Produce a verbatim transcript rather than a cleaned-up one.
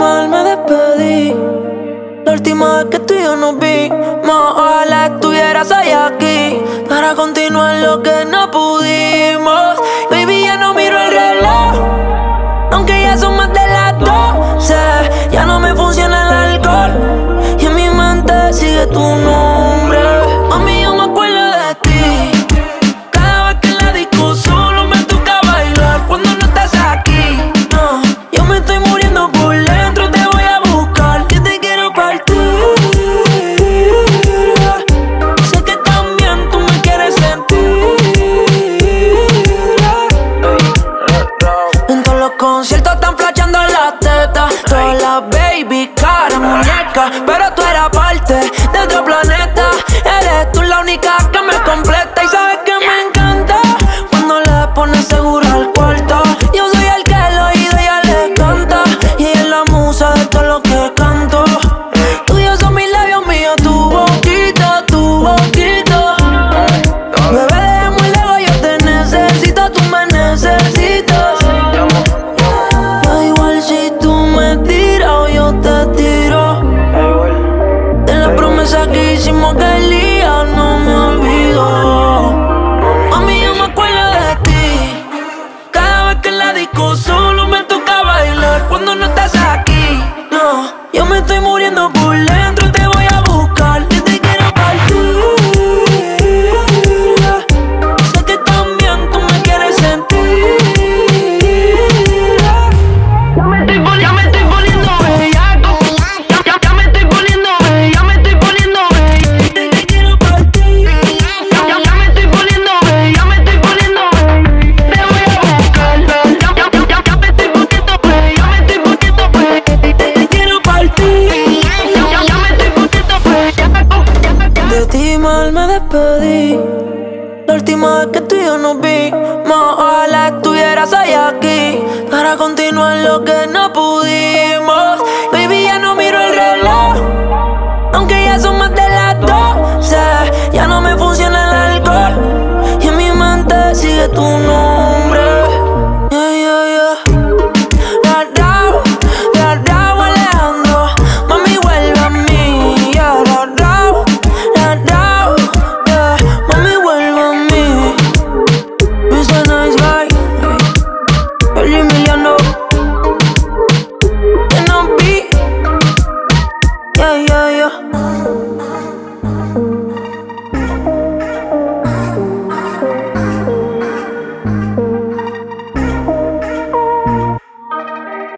mal me despedí. La última vez que tú y yo nos vimos, ojalá estuvieras ahí aquí para continuar lo que no pudimos. Baby, ya no miro el reloj, aunque ya son más de las doce. Ya no me funciona el alcohol y en mi mente sigue tu nombre. Mami, yo me acuerdo de ti. Cada vez que en la disco solo me toca bailar cuando no estás aquí. No, yo me estoy muriendo por dentro, te voy a buscar, que te quiero partir. Sé que también tú me quieres sentir. En todos los conciertos están flashando las tetas, todas las baby, cara, muñeca, pero tú eras parte de otro planeta. Eres tú la única que me completa y sabes que me encanta cuando le pones seguro al cuarto. Yo soy el que el oído ya le canta y ella es la musa de todo lo que canto. Tuyos son mis labios, míos tu boquita, tu boquita. Bebé, de muy lejos yo te necesito, tú me necesitas. Da igual si tú me tiras o yo te tiro. De la promesa que hicimos aquel día no me olvido. Mami, yo me acuerdo de ti. Cada vez que en la disco solo me toca bailar cuando no estás aquí. No, yo me estoy muriendo por dentro, te voy a buscar, que te quiero partir. Sé que también tú me quieres sentir. Ya me estoy poniendo, ya me estoy poniendo bellaco. Ya, ya, ya me estoy poniendo be, ya me estoy poniendo be. Te, te quiero partir. Ya, ya, ya me estoy poniendo be, ya me estoy poniendo be. Te voy a buscar. Ya, ya, ya, ya, ya me estoy poniendo be, ya me estoy poniendo be. Te, te quiero partir. Ya, ya, ya me estoy poniendo bellaco. De ti mal me despedí. La última vez que tú y yo nos vimos, ojalá estuvieras ahí aquí para continuar lo que no pudimos. Baby, ya